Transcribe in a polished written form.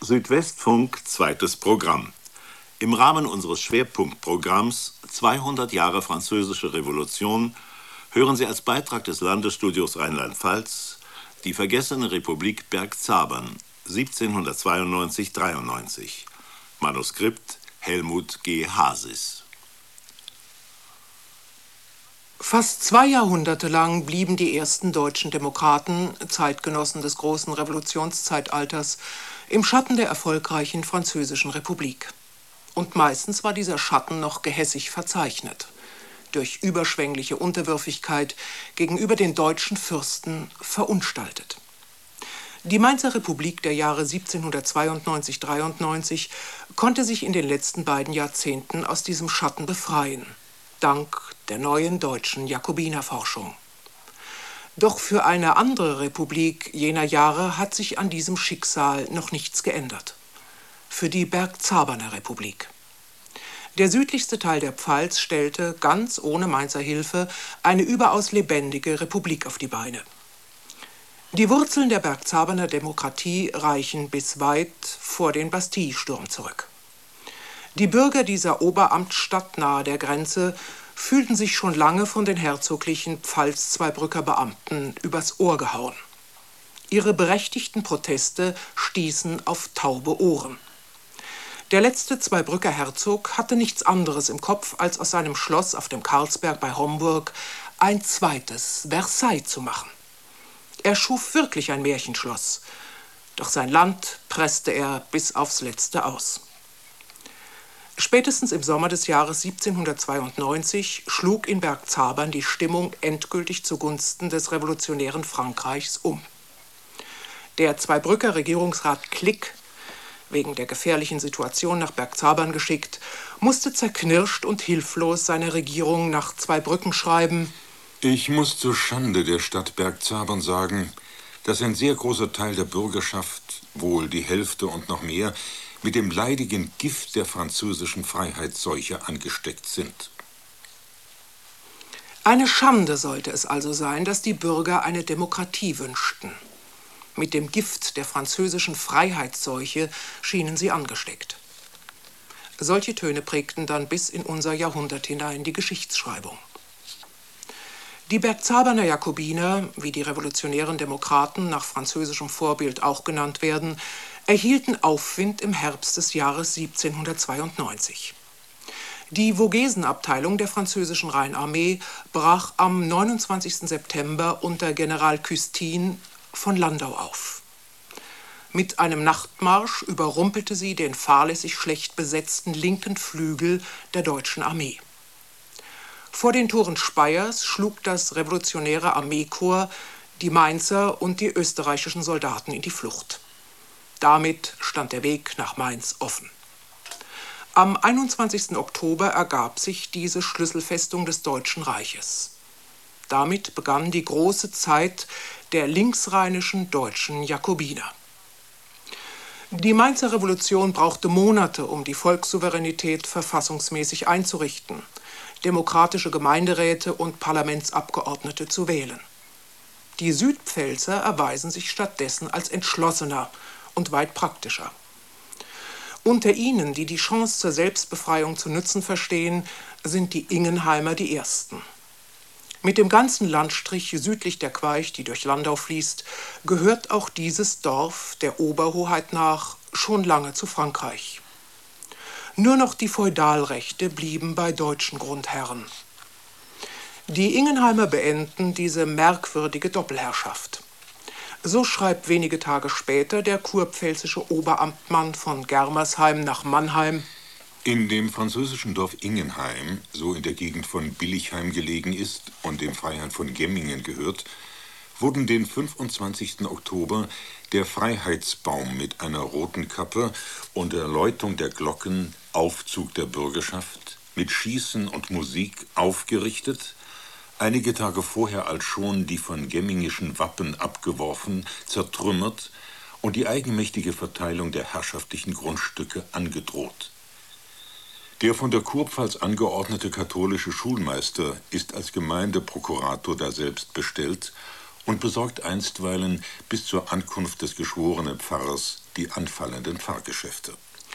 Südwestfunk, zweites Programm. Im Rahmen unseres Schwerpunktprogramms 200 Jahre Französische Revolution hören Sie als Beitrag des Landesstudios Rheinland-Pfalz die vergessene Republik Bergzabern 1792-93. Manuskript Helmut G. Hasis. Fast 2 Jahrhunderte lang blieben die ersten deutschen Demokraten, Zeitgenossen des großen Revolutionszeitalters, im Schatten der erfolgreichen Französischen Republik. Und meistens war dieser Schatten noch gehässig verzeichnet, durch überschwängliche Unterwürfigkeit gegenüber den deutschen Fürsten verunstaltet. Die Mainzer Republik der Jahre 1792-93 konnte sich in den letzten beiden Jahrzehnten aus diesem Schatten befreien, dank der neuen deutschen Jakobinerforschung. Doch für eine andere Republik jener Jahre hat sich an diesem Schicksal noch nichts geändert. Für die Bergzaberner Republik. Der südlichste Teil der Pfalz stellte, ganz ohne Mainzer Hilfe, eine überaus lebendige Republik auf die Beine. Die Wurzeln der Bergzaberner Demokratie reichen bis weit vor den Bastillesturm zurück. Die Bürger dieser Oberamtsstadt nahe der Grenze fühlten sich schon lange von den herzoglichen Pfalz-Zweibrücker Beamten übers Ohr gehauen. Ihre berechtigten Proteste stießen auf taube Ohren. Der letzte Zweibrücker Herzog hatte nichts anderes im Kopf, als aus seinem Schloss auf dem Karlsberg bei Homburg ein zweites Versailles zu machen. Er schuf wirklich ein Märchenschloss, doch sein Land presste er bis aufs Letzte aus. Spätestens im Sommer des Jahres 1792 schlug in Bergzabern die Stimmung endgültig zugunsten des revolutionären Frankreichs um. Der Zweibrücker Regierungsrat Klick, wegen der gefährlichen Situation nach Bergzabern geschickt, musste zerknirscht und hilflos seine Regierung nach Zweibrücken schreiben: Ich muss zur Schande der Stadt Bergzabern sagen, dass ein sehr großer Teil der Bürgerschaft, wohl die Hälfte und noch mehr, mit dem leidigen Gift der französischen Freiheitsseuche angesteckt sind. Eine Schande sollte es also sein, dass die Bürger eine Demokratie wünschten. Mit dem Gift der französischen Freiheitsseuche schienen sie angesteckt. Solche Töne prägten dann bis in unser Jahrhundert hinein die Geschichtsschreibung. Die Bergzaberner Jakobiner, wie die revolutionären Demokraten nach französischem Vorbild auch genannt werden, erhielten Aufwind im Herbst des Jahres 1792. Die Vogesenabteilung der französischen Rheinarmee brach am 29. September unter General Custine von Landau auf. Mit einem Nachtmarsch überrumpelte sie den fahrlässig schlecht besetzten linken Flügel der deutschen Armee. Vor den Toren Speyers schlug das revolutionäre Armeekorps die Mainzer und die österreichischen Soldaten in die Flucht. Damit stand der Weg nach Mainz offen. Am 21. Oktober ergab sich diese Schlüsselfestung des Deutschen Reiches. Damit begann die große Zeit der linksrheinischen deutschen Jakobiner. Die Mainzer Revolution brauchte Monate, um die Volkssouveränität verfassungsmäßig einzurichten, demokratische Gemeinderäte und Parlamentsabgeordnete zu wählen. Die Südpfälzer erweisen sich stattdessen als entschlossener und weit praktischer. Unter ihnen, die die Chance zur Selbstbefreiung zu nützen verstehen, sind die Ingenheimer die Ersten. Mit dem ganzen Landstrich südlich der Queich, die durch Landau fließt, gehört auch dieses Dorf der Oberhoheit nach schon lange zu Frankreich. Nur noch die Feudalrechte blieben bei deutschen Grundherren. Die Ingenheimer beenden diese merkwürdige Doppelherrschaft. So schreibt wenige Tage später der kurpfälzische Oberamtmann von Germersheim nach Mannheim: In dem französischen Dorf Ingenheim, so in der Gegend von Billigheim gelegen ist und dem Freiherrn von Gemmingen gehört, wurden den 25. Oktober der Freiheitsbaum mit einer roten Kappe und der Läutung der Glocken, Aufzug der Bürgerschaft, mit Schießen und Musik aufgerichtet, einige Tage vorher als schon die von Gemmingischen Wappen abgeworfen, zertrümmert und die eigenmächtige Verteilung der herrschaftlichen Grundstücke angedroht. Der von der Kurpfalz angeordnete katholische Schulmeister ist als Gemeindeprokurator daselbst bestellt und besorgt einstweilen bis zur Ankunft des geschworenen Pfarrers die anfallenden Pfarrgeschäfte.